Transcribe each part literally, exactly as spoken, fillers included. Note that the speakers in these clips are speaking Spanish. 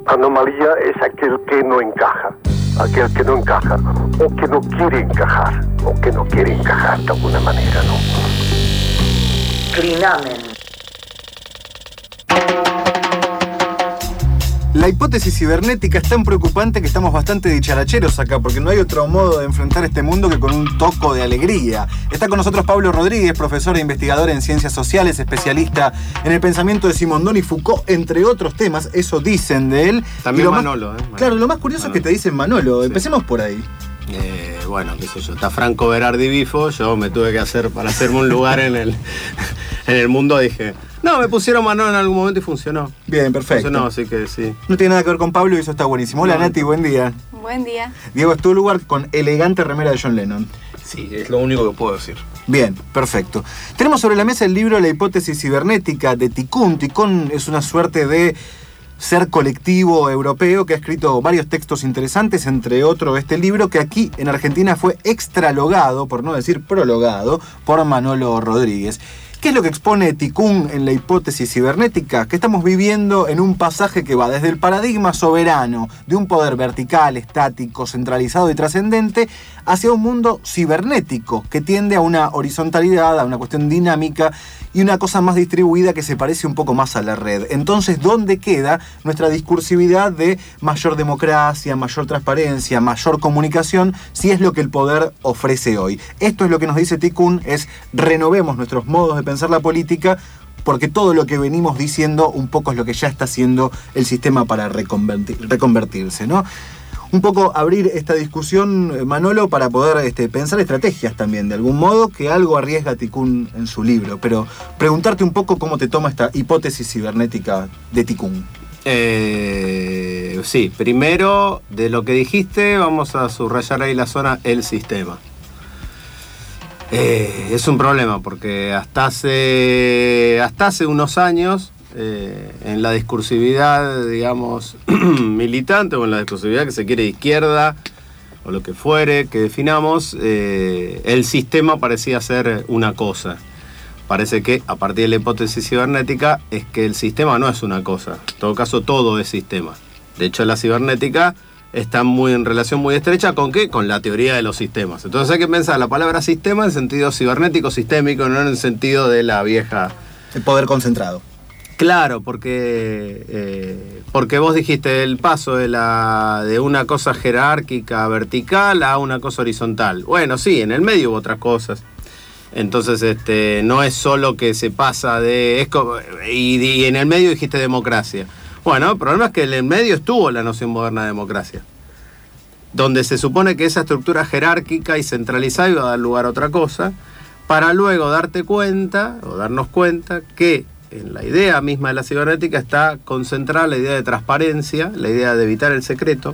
Anomalía es aquel que no encaja, aquel que no encaja, o que no quiere encajar, o que no quiere encajar de alguna manera, ¿no? Clinamen. La hipótesis cibernética es tan preocupante que estamos bastante dicharacheros acá, porque no hay otro modo de enfrentar este mundo que con un toco de alegría. Está con nosotros Pablo Rodríguez, profesor e investigador en ciencias sociales, especialista en el pensamiento de Simondon y Foucault, entre otros temas, eso dicen de él. También más, Manolo, ¿eh? Manolo. Claro, lo más curioso Manolo. es que te dicen Manolo. Sí. Empecemos por ahí. Eh, bueno, qué sé yo, está Franco Berardi Bifo, yo me tuve que hacer, para hacerme un lugar en el, en el mundo, dije, no, me pusieron Manolo en algún momento y funcionó. Bien, perfecto. Funcionó, así que sí. No tiene nada que ver con Pablo y eso está buenísimo. Hola, No. Nati, buen día. Buen día. Diego Stulwart con elegante remera de John Lennon. Sí, es lo único que puedo decir. Bien, perfecto. Tenemos sobre la mesa el libro La hipótesis cibernética de Tikkun. Tikkun es una suerte de ser colectivo europeo que ha escrito varios textos interesantes, entre otros este libro que aquí en Argentina fue extralogado, por no decir prologado, por Manolo Rodríguez. ¿Qué es lo que expone Tikkun en la hipótesis cibernética? Que estamos viviendo en un pasaje que va desde el paradigma soberano de un poder vertical, estático, centralizado y trascendente hacia un mundo cibernético que tiende a una horizontalidad, a una cuestión dinámica y una cosa más distribuida que se parece un poco más a la red. Entonces, ¿dónde queda nuestra discursividad de mayor democracia, mayor transparencia, mayor comunicación, si es lo que el poder ofrece hoy? Esto es lo que nos dice Tikkun, es renovemos nuestros modos de pensar la política, porque todo lo que venimos diciendo un poco es lo que ya está haciendo el sistema para reconvertir, reconvertirse, ¿no? Un poco abrir esta discusión, Manolo, para poder este, pensar estrategias también, de algún modo, que algo arriesga Tikkun en su libro. Pero preguntarte un poco cómo te toma esta hipótesis cibernética de Tikkun. Eh, sí, primero, de lo que dijiste, vamos a subrayar ahí la zona, el sistema. Eh, es un problema, porque hasta hace, hasta hace unos años... Eh, en la discursividad, digamos, militante o en la discursividad que se quiere de izquierda o lo que fuere, que definamos, eh, el sistema parecía ser una cosa. Parece que a partir de la hipótesis cibernética es que el sistema no es una cosa. En todo caso, todo es sistema. De hecho, la cibernética está muy en relación muy estrecha ¿con qué? Con la teoría de los sistemas. Entonces hay que pensar la palabra sistema en sentido cibernético, sistémico, no en el sentido de la vieja... El poder concentrado. Claro, porque, eh, porque vos dijiste el paso de, la, de una cosa jerárquica vertical a una cosa horizontal. Bueno, sí, en el medio hubo otras cosas. Entonces, este, no es solo que se pasa de... Es como, y, y en el medio dijiste democracia. Bueno, el problema es que en el medio estuvo la noción moderna de democracia, donde se supone que esa estructura jerárquica y centralizada iba a dar lugar a otra cosa, para luego darte cuenta, o darnos cuenta, que en la idea misma de la cibernética está concentrada la idea de transparencia, la idea de evitar el secreto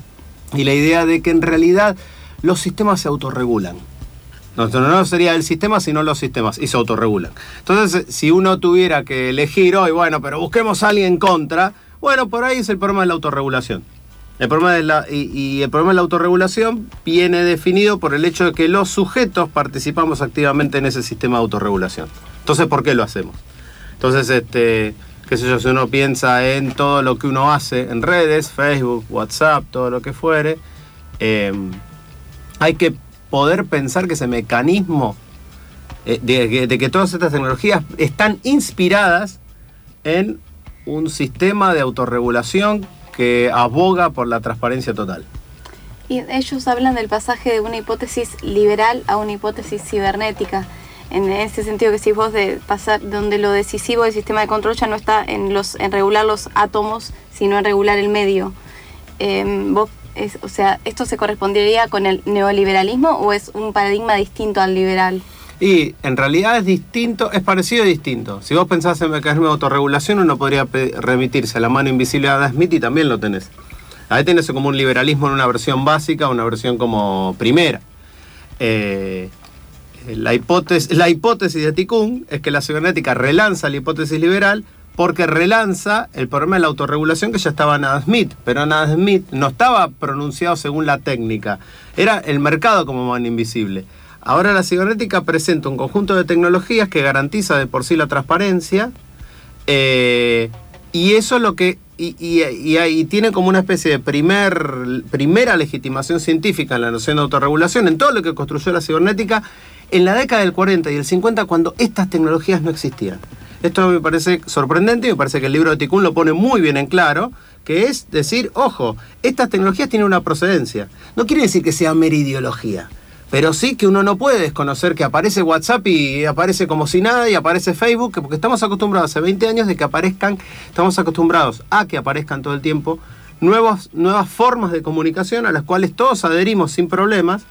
y la idea de que en realidad los sistemas se autorregulan. No, no sería el sistema, sino los sistemas, y se autorregulan. Entonces, si uno tuviera que elegir hoy, bueno, pero busquemos a alguien contra, bueno, por ahí es el problema de la autorregulación. El problema de la, y, y el problema de la autorregulación viene definido por el hecho de que los sujetos participamos activamente en ese sistema de autorregulación. Entonces, ¿por qué lo hacemos? Entonces, este, qué sé yo, si uno piensa en todo lo que uno hace en redes, Facebook, WhatsApp, todo lo que fuere, eh, hay que poder pensar que ese mecanismo eh, de, de que todas estas tecnologías están inspiradas en un sistema de autorregulación que aboga por la transparencia total. Y ellos hablan del pasaje de una hipótesis liberal a una hipótesis cibernética. En ese sentido que decís vos, de pasar donde lo decisivo del sistema de control ya no está en los en regular los átomos, sino en regular el medio. Eh, vos, es, o sea, ¿esto se correspondería con el neoliberalismo o es un paradigma distinto al liberal? Y en realidad es distinto, es parecido y distinto. Si vos pensás en mecanismo de autorregulación, uno podría remitirse a la mano invisible de Adam Smith y también lo tenés. Ahí tenés como un liberalismo en una versión básica, una versión como primera. Eh... La hipótesis, la hipótesis de Tikkun es que la cibernética relanza la hipótesis liberal porque relanza el problema de la autorregulación que ya estaba en Adam Smith, pero en Adam Smith no estaba pronunciado según la técnica, era el mercado como mano invisible. Ahora la cibernética presenta un conjunto de tecnologías que garantiza de por sí la transparencia, eh, y eso es lo que y, y, y, y tiene como una especie de primer, primera legitimación científica en la noción de autorregulación, en todo lo que construyó la cibernética, en la década del cuarenta y el cincuenta, cuando estas tecnologías no existían. Esto me parece sorprendente y me parece que el libro de Tikkun lo pone muy bien en claro, que es decir, ojo, estas tecnologías tienen una procedencia. No quiere decir que sea mera ideología, pero sí que uno no puede desconocer que aparece WhatsApp y aparece como si nada y aparece Facebook, porque estamos acostumbrados hace veinte años de que aparezcan, estamos acostumbrados a que aparezcan todo el tiempo nuevas, nuevas formas de comunicación a las cuales todos adherimos sin problemas,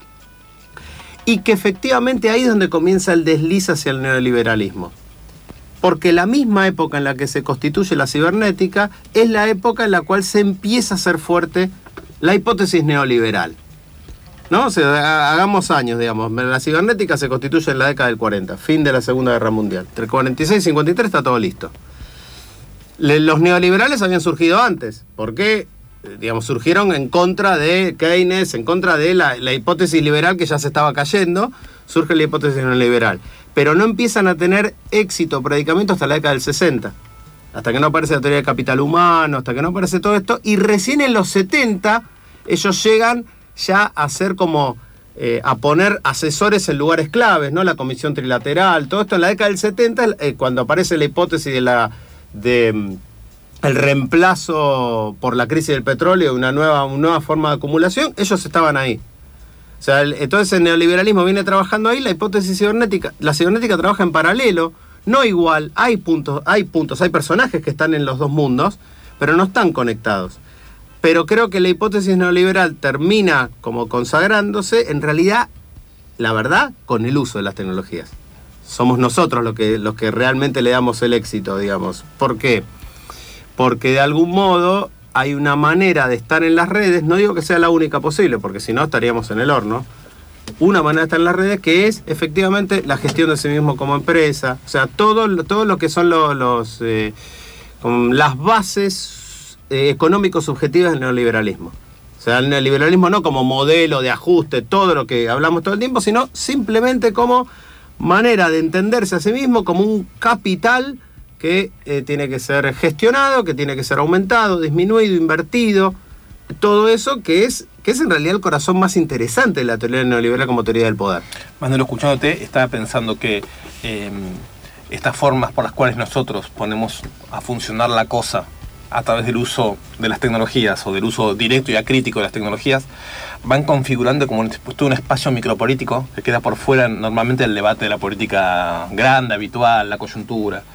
y que efectivamente ahí es donde comienza el desliz hacia el neoliberalismo. Porque la misma época en la que se constituye la cibernética es la época en la cual se empieza a hacer fuerte la hipótesis neoliberal. ¿No? O sea, hagamos años, digamos. La cibernética se constituye en la década del cuarenta, fin de la Segunda Guerra Mundial. Entre cuarenta y seis y cincuenta y tres está todo listo. Los neoliberales habían surgido antes. ¿Por qué? Digamos, surgieron en contra de Keynes, en contra de la, la hipótesis liberal que ya se estaba cayendo. Surge la hipótesis neoliberal. Pero no empiezan a tener éxito, predicamento, hasta la década del sesenta. Hasta que no aparece la teoría del capital humano, hasta que no aparece todo esto. Y recién en los setenta ellos llegan ya a ser como, eh, a poner asesores en lugares claves, ¿no? La comisión trilateral, todo esto en la década del setenta, eh, cuando aparece la hipótesis de la de mm, el reemplazo por la crisis del petróleo, una nueva, una nueva forma de acumulación, ellos estaban ahí. O sea, el, entonces el neoliberalismo viene trabajando ahí, la hipótesis cibernética, la cibernética trabaja en paralelo, no igual, hay puntos, hay puntos, hay personajes que están en los dos mundos, pero no están conectados. Pero creo que la hipótesis neoliberal termina como consagrándose, en realidad, la verdad, con el uso de las tecnologías. Somos nosotros los que, los que realmente le damos el éxito, digamos. ¿Por qué? Porque de algún modo hay una manera de estar en las redes, no digo que sea la única posible, porque si no estaríamos en el horno. Una manera de estar en las redes que es efectivamente la gestión de sí mismo como empresa, o sea, todo, todo lo que son los, los eh, las bases eh, económicos subjetivas del neoliberalismo. O sea, el neoliberalismo no como modelo de ajuste, todo lo que hablamos todo el tiempo, sino simplemente como manera de entenderse a sí mismo como un capital que eh, tiene que ser gestionado, que tiene que ser aumentado, disminuido, invertido, todo eso que es, que es en realidad el corazón más interesante de la teoría neoliberal como teoría del poder. Manuel, escuchándote, estaba pensando que eh, estas formas por las cuales nosotros ponemos a funcionar la cosa a través del uso de las tecnologías o del uso directo y acrítico de las tecnologías van configurando como un, un espacio micropolítico que queda por fuera normalmente del debate de la política grande, habitual, la coyuntura.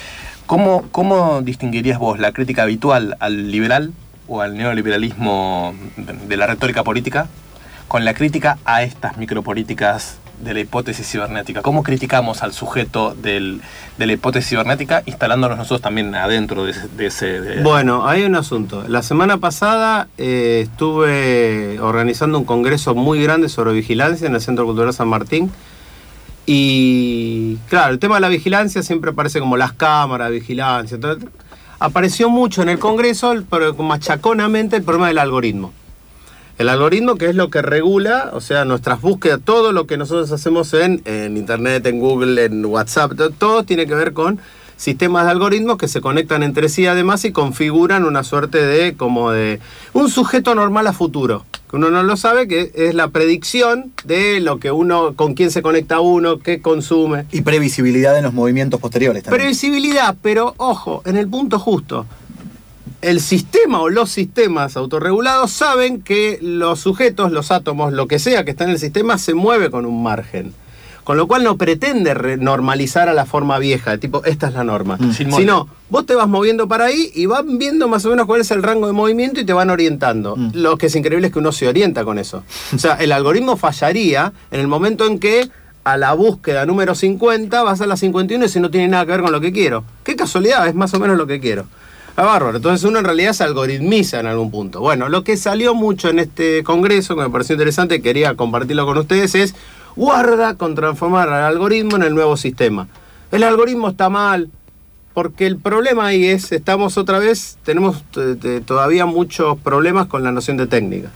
¿Cómo, cómo distinguirías vos la crítica habitual al liberal o al neoliberalismo de la retórica política con la crítica a estas micropolíticas de la hipótesis cibernética? ¿Cómo criticamos al sujeto del, de la hipótesis cibernética instalándonos nosotros también adentro de, de ese... De... Bueno, hay un asunto. La semana pasada eh, estuve organizando un congreso muy grande sobre vigilancia en el Centro Cultural San Martín. Y claro, el tema de la vigilancia siempre aparece como las cámaras de vigilancia. Entonces, apareció mucho en el Congreso, pero machaconamente, el problema del algoritmo. El algoritmo, que es lo que regula, o sea, nuestras búsquedas, todo lo que nosotros hacemos en, en Internet, en Google, en WhatsApp, todo, todo tiene que ver con sistemas de algoritmos que se conectan entre sí además y configuran una suerte de, como de, un sujeto normal a futuro. Que uno no lo sabe, que es la predicción de lo que uno, con quién se conecta uno, qué consume. Y previsibilidad en los movimientos posteriores también. Previsibilidad, pero ojo, en el punto justo. El sistema o los sistemas autorregulados saben que los sujetos, los átomos, lo que sea que está en el sistema, se mueve con un margen. Con lo cual no pretende normalizar a la forma vieja, de tipo, esta es la norma. Mm. Sino, vos te vas moviendo para ahí y van viendo más o menos cuál es el rango de movimiento y te van orientando. Mm. Lo que es increíble es que uno se orienta con eso. O sea, el algoritmo fallaría en el momento en que a la búsqueda número cincuenta vas a la cincuenta y uno y si no tiene nada que ver con lo que quiero. Qué casualidad, es más o menos lo que quiero. Ah, bárbaro. Entonces uno en realidad se algoritmiza en algún punto. Bueno, lo que salió mucho en este congreso, que me pareció interesante y quería compartirlo con ustedes, es guarda con transformar al algoritmo en el nuevo sistema. El algoritmo está mal, porque el problema ahí es, estamos otra vez, tenemos t- t- todavía muchos problemas con la noción de técnica.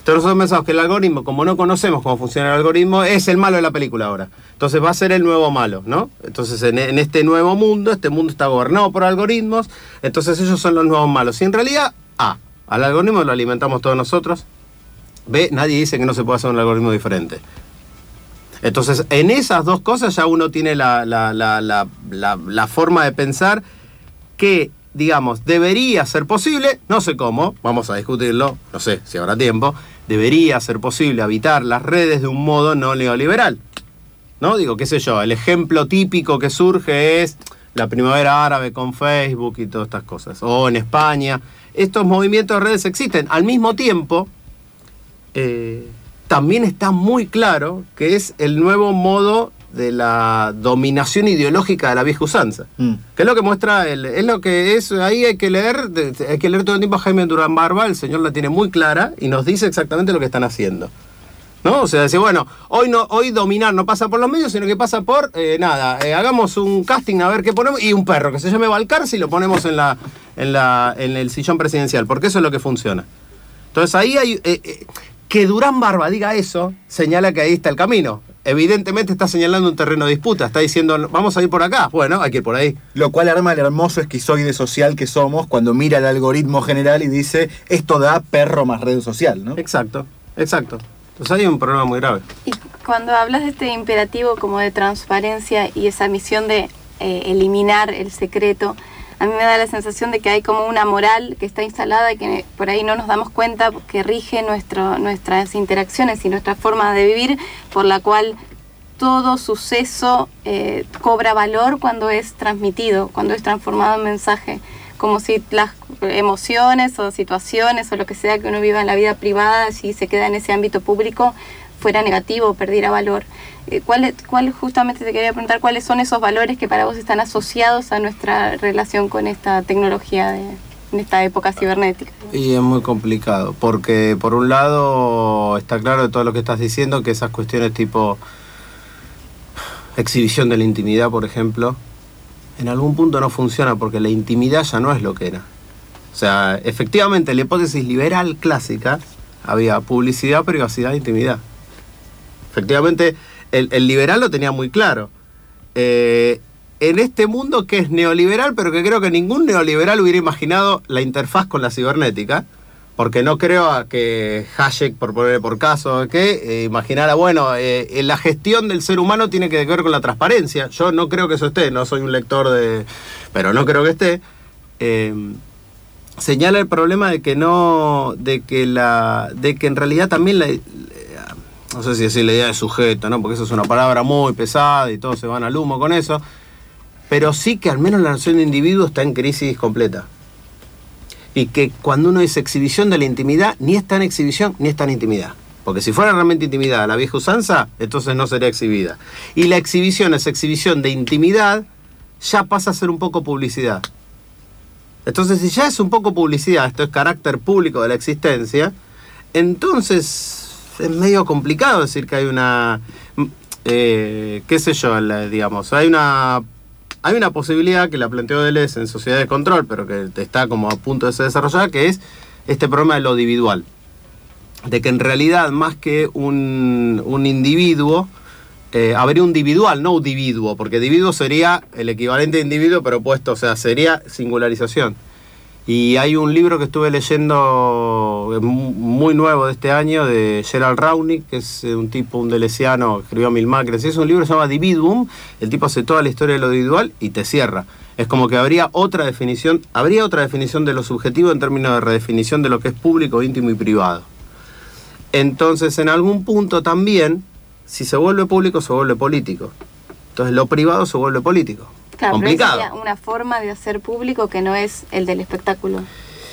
Entonces nosotros pensamos que el algoritmo, como no conocemos cómo funciona el algoritmo, es el malo de la película ahora. Entonces va a ser el nuevo malo, ¿no? Entonces en, en este nuevo mundo, este mundo está gobernado por algoritmos, entonces ellos son los nuevos malos. Y en realidad, A, al algoritmo lo alimentamos todos nosotros. B, nadie dice que no se puede hacer un algoritmo diferente. Entonces, en esas dos cosas ya uno tiene la, la, la, la, la, la forma de pensar que, digamos, debería ser posible, no sé cómo, vamos a discutirlo, no sé si habrá tiempo, debería ser posible habitar las redes de un modo no neoliberal. ¿No? Digo, qué sé yo, el ejemplo típico que surge es la primavera árabe con Facebook y todas estas cosas. O en España, estos movimientos de redes existen. Al mismo tiempo, eh, también está muy claro que es el nuevo modo de la dominación ideológica de la vieja usanza. Mm. Que es lo que muestra, el, es lo que es, ahí hay que leer, hay que leer todo el tiempo a Jaime Durán Barba, el señor la tiene muy clara y nos dice exactamente lo que están haciendo. ¿No? O sea, decir, bueno, hoy no hoy dominar no pasa por los medios, sino que pasa por, eh, nada, eh, hagamos un casting a ver qué ponemos, y un perro que se llame Balcarce y lo ponemos en la en la en el sillón presidencial, porque eso es lo que funciona. Entonces ahí hay... Eh, eh, que Durán Barba diga eso, señala que ahí está el camino. Evidentemente está señalando un terreno de disputa, está diciendo, vamos a ir por acá, bueno, hay que ir por ahí. Lo cual arma el hermoso esquizoide social que somos cuando mira el algoritmo general y dice, esto da perro más red social, ¿no? Exacto, exacto. Entonces hay un problema muy grave. Y cuando hablas de este imperativo como de transparencia y esa misión de eh, eliminar el secreto, a mí me da la sensación de que hay como una moral que está instalada y que por ahí no nos damos cuenta que rige nuestro, nuestras interacciones y nuestra forma de vivir, por la cual todo suceso eh, cobra valor cuando es transmitido, cuando es transformado en mensaje. Como si las emociones o situaciones o lo que sea que uno viva en la vida privada, si se queda en ese ámbito público, fuera negativo, perdiera valor. ¿Cuál, cuál justamente te quería preguntar, cuáles son esos valores que para vos están asociados a nuestra relación con esta tecnología de, en esta época cibernética? Y es muy complicado, porque por un lado está claro de todo lo que estás diciendo, que esas cuestiones tipo exhibición de la intimidad, por ejemplo, en algún punto no funciona, porque la intimidad ya no es lo que era. O sea, efectivamente, en la hipótesis liberal clásica había publicidad, privacidad e intimidad. Efectivamente, el, el liberal lo tenía muy claro. Eh, en este mundo que es neoliberal, pero que creo que ningún neoliberal hubiera imaginado la interfaz con la cibernética, porque no creo a que Hayek, por poner por caso, que eh, imaginara, bueno, eh, la gestión del ser humano tiene que ver con la transparencia. Yo no creo que eso esté, no soy un lector de... pero no creo que esté. Eh, señala el problema de que no... de que la de que en realidad también la... no sé si decir la idea de sujeto, ¿no? Porque eso es una palabra muy pesada y todos se van al humo con eso. Pero sí que al menos la noción de individuo está en crisis completa. Y que cuando uno dice exhibición de la intimidad, ni está en exhibición ni está en intimidad. Porque si fuera realmente intimidad, la vieja usanza, entonces no sería exhibida. Y la exhibición es exhibición de intimidad, ya pasa a ser un poco publicidad. Entonces, si ya es un poco publicidad, esto es carácter público de la existencia, entonces es medio complicado decir que hay una... Eh, qué sé yo, la, digamos, hay una... Hay una posibilidad que la planteó Deleuze en Sociedad de Control, pero que está como a punto de ser desarrollada, que es este problema de lo individual. De que en realidad, más que un, un individuo, eh, habría un individual, no un individuo, porque individuo sería el equivalente de individuo, pero puesto, o sea, sería singularización. Y hay un libro que estuve leyendo muy nuevo de este año, de Gerald Raunic, que es un tipo, un deleuziano, que escribió Mil Macres. Es un libro que se llama Dividuum. El tipo hace toda la historia de lo individual y te cierra. Es como que habría otra definición, habría otra definición de lo subjetivo en términos de redefinición de lo que es público, íntimo y privado. Entonces, en algún punto también, si se vuelve público, se vuelve político. Entonces, lo privado se vuelve político. Claro, complicado. Pero sería una forma de hacer público que no es el del espectáculo.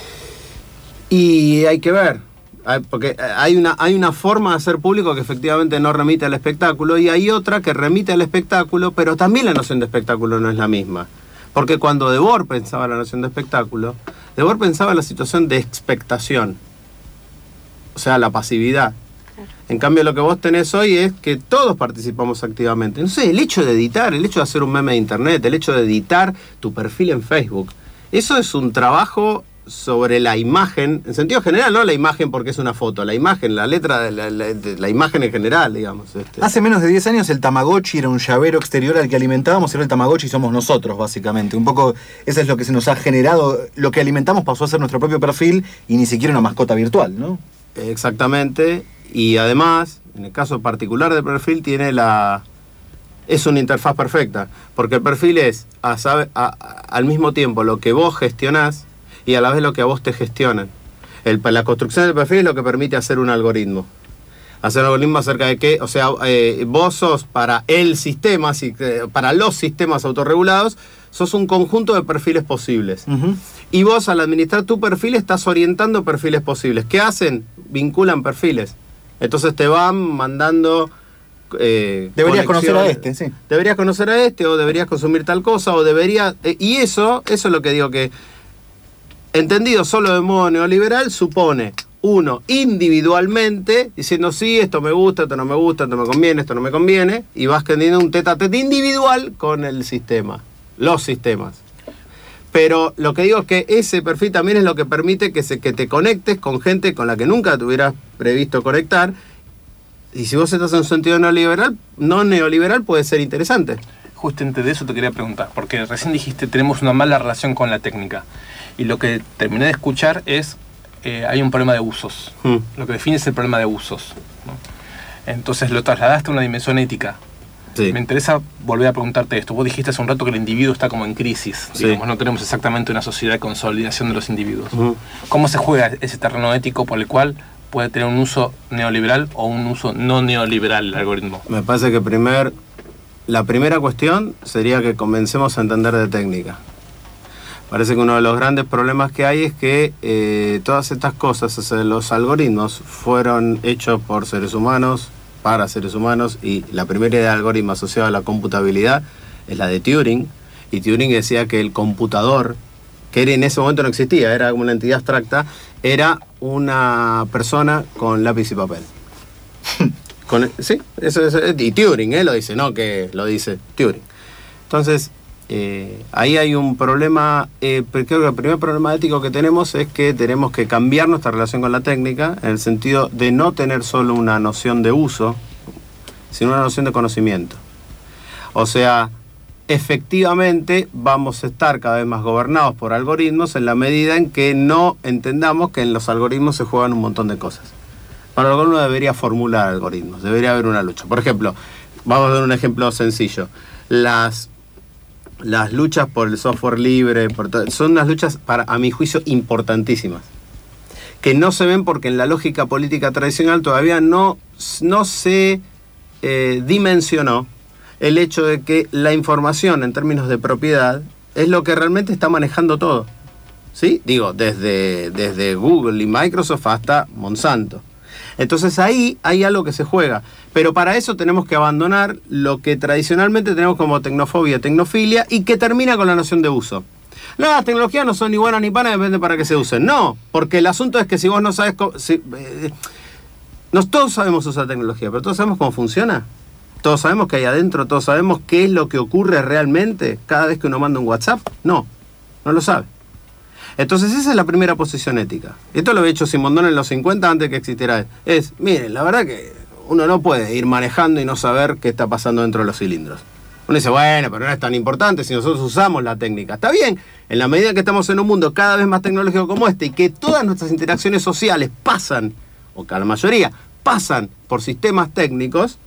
Y hay que ver, porque hay una, hay una forma de hacer público que efectivamente no remite al espectáculo, y hay otra que remite al espectáculo, pero también la noción de espectáculo no es la misma. Porque cuando Debord pensaba la noción de espectáculo, Debord pensaba en la situación de expectación, o sea, la pasividad. En cambio, lo que vos tenés hoy es que todos participamos activamente. No sé, el hecho de editar, el hecho de hacer un meme de internet, el hecho de editar tu perfil en Facebook, eso es un trabajo sobre la imagen, en sentido general, no la imagen porque es una foto, la imagen, la letra de la, la, de la imagen en general, digamos. Este. Hace menos de diez años el Tamagotchi era un llavero exterior al que alimentábamos, era el Tamagotchi somos nosotros, básicamente. Un poco eso es lo que se nos ha generado, lo que alimentamos pasó a ser nuestro propio perfil y ni siquiera una mascota virtual, ¿no? Exactamente, y además, en el caso particular del perfil, tiene la... es una interfaz perfecta, porque el perfil es a, sabe, a, a, al mismo tiempo lo que vos gestionás y a la vez lo que a vos te gestionan. El, la construcción del perfil es lo que permite hacer un algoritmo. Hacer un algoritmo acerca de qué, o sea, eh, vos sos para el sistema, si, para los sistemas autorregulados, sos un conjunto de perfiles posibles. Uh-huh. Y vos al administrar tu perfil estás orientando perfiles posibles. ¿Qué hacen? Vinculan perfiles. Entonces te van mandando... Eh, deberías conocer a este, sí. Deberías conocer a este, o deberías consumir tal cosa, o deberías... Eh, y eso, eso es lo que digo que... entendido solo de modo neoliberal, supone uno individualmente diciendo sí, esto me gusta, esto no me gusta, esto me conviene, esto no me conviene, y vas teniendo un tete a tete individual con el sistema, los sistemas. Pero lo que digo es que ese perfil también es lo que permite que, se, que te conectes con gente con la que nunca te hubieras previsto conectar, y si vos estás en un sentido neoliberal, no neoliberal puede ser interesante. Justamente de eso te quería preguntar, porque recién dijiste tenemos una mala relación con la técnica. Y lo que terminé de escuchar es, eh, hay un problema de usos. Mm. Lo que define es el problema de usos, ¿no? Entonces lo trasladaste a una dimensión ética. Sí. Me interesa volver a preguntarte esto. Vos dijiste hace un rato que el individuo está como en crisis. Sí. Digamos, no tenemos exactamente una sociedad de consolidación de los individuos. Mm. ¿Cómo se juega ese terreno ético por el cual puede tener un uso neoliberal o un uso no neoliberal el algoritmo? Me parece que primer, la primera cuestión sería que comencemos a entender de técnica. Parece que uno de los grandes problemas que hay es que eh, todas estas cosas, o sea, los algoritmos, fueron hechos por seres humanos, para seres humanos, y la primera idea de algoritmo asociada a la computabilidad es la de Turing, y Turing decía que el computador, que en ese momento no existía, era como una entidad abstracta, era una persona con lápiz y papel. con, sí, eso, eso, y Turing, ¿eh? Lo dice, no que lo dice Turing. Entonces, Eh, ahí hay un problema, eh, creo que el primer problema ético que tenemos es que tenemos que cambiar nuestra relación con la técnica en el sentido de no tener solo una noción de uso, sino una noción de conocimiento. O sea, efectivamente vamos a estar cada vez más gobernados por algoritmos en la medida en que no entendamos que en los algoritmos se juegan un montón de cosas. Para lo cual uno debería formular algoritmos, debería haber una lucha. Por ejemplo, vamos a dar un ejemplo sencillo. Las Las luchas por el software libre, por todo, son unas luchas, para, a mi juicio, importantísimas. Que no se ven porque en la lógica política tradicional todavía no, no se eh, dimensionó el hecho de que la información en términos de propiedad es lo que realmente está manejando todo. ¿Sí? Digo, desde, desde Google y Microsoft hasta Monsanto. Entonces ahí hay algo que se juega. Pero para eso tenemos que abandonar lo que tradicionalmente tenemos como tecnofobia, tecnofilia, y que termina con la noción de uso. No, las tecnologías no son ni buenas ni panas, depende para qué se usen. No, porque el asunto es que si vos no sabes cómo... Si, eh, no, todos sabemos usar tecnología, pero todos sabemos cómo funciona. Todos sabemos qué hay adentro, todos sabemos qué es lo que ocurre realmente cada vez que uno manda un WhatsApp. No, no lo sabe. Entonces esa es la primera posición ética. Esto lo había hecho Simondon en los cincuenta antes que existiera. Es, miren, la verdad que uno no puede ir manejando y no saber qué está pasando dentro de los cilindros. Uno dice, bueno, pero no es tan importante si nosotros usamos la técnica. Está bien, en la medida que estamos en un mundo cada vez más tecnológico como este y que todas nuestras interacciones sociales pasan, o que la mayoría, pasan por sistemas técnicos,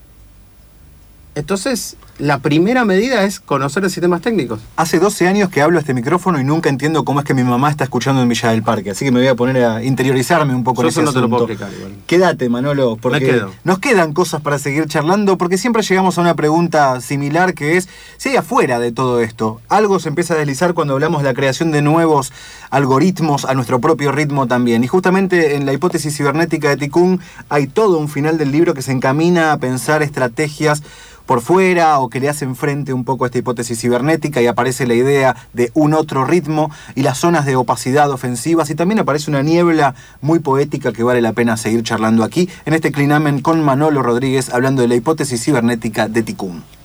entonces la primera medida es conocer los sistemas técnicos. Hace doce años que hablo a este micrófono y nunca entiendo cómo es que mi mamá está escuchando en Villa del Parque, así que me voy a poner a interiorizarme un poco. Yo en ese eso no asunto. Te lo puedo explicar igual. Quédate, Manolo, porque nos quedan cosas para seguir charlando, porque siempre llegamos a una pregunta similar que es, si hay afuera de todo esto, algo se empieza a deslizar cuando hablamos de la creación de nuevos algoritmos a nuestro propio ritmo también. Y justamente en la hipótesis cibernética de Tikkun hay todo un final del libro que se encamina a pensar estrategias por fuera o que le hacen frente un poco a esta hipótesis cibernética, y aparece la idea de un otro ritmo y las zonas de opacidad ofensivas, y también aparece una niebla muy poética que vale la pena seguir charlando aquí en este Clinamen con Manolo Rodríguez hablando de la hipótesis cibernética de Tikkun.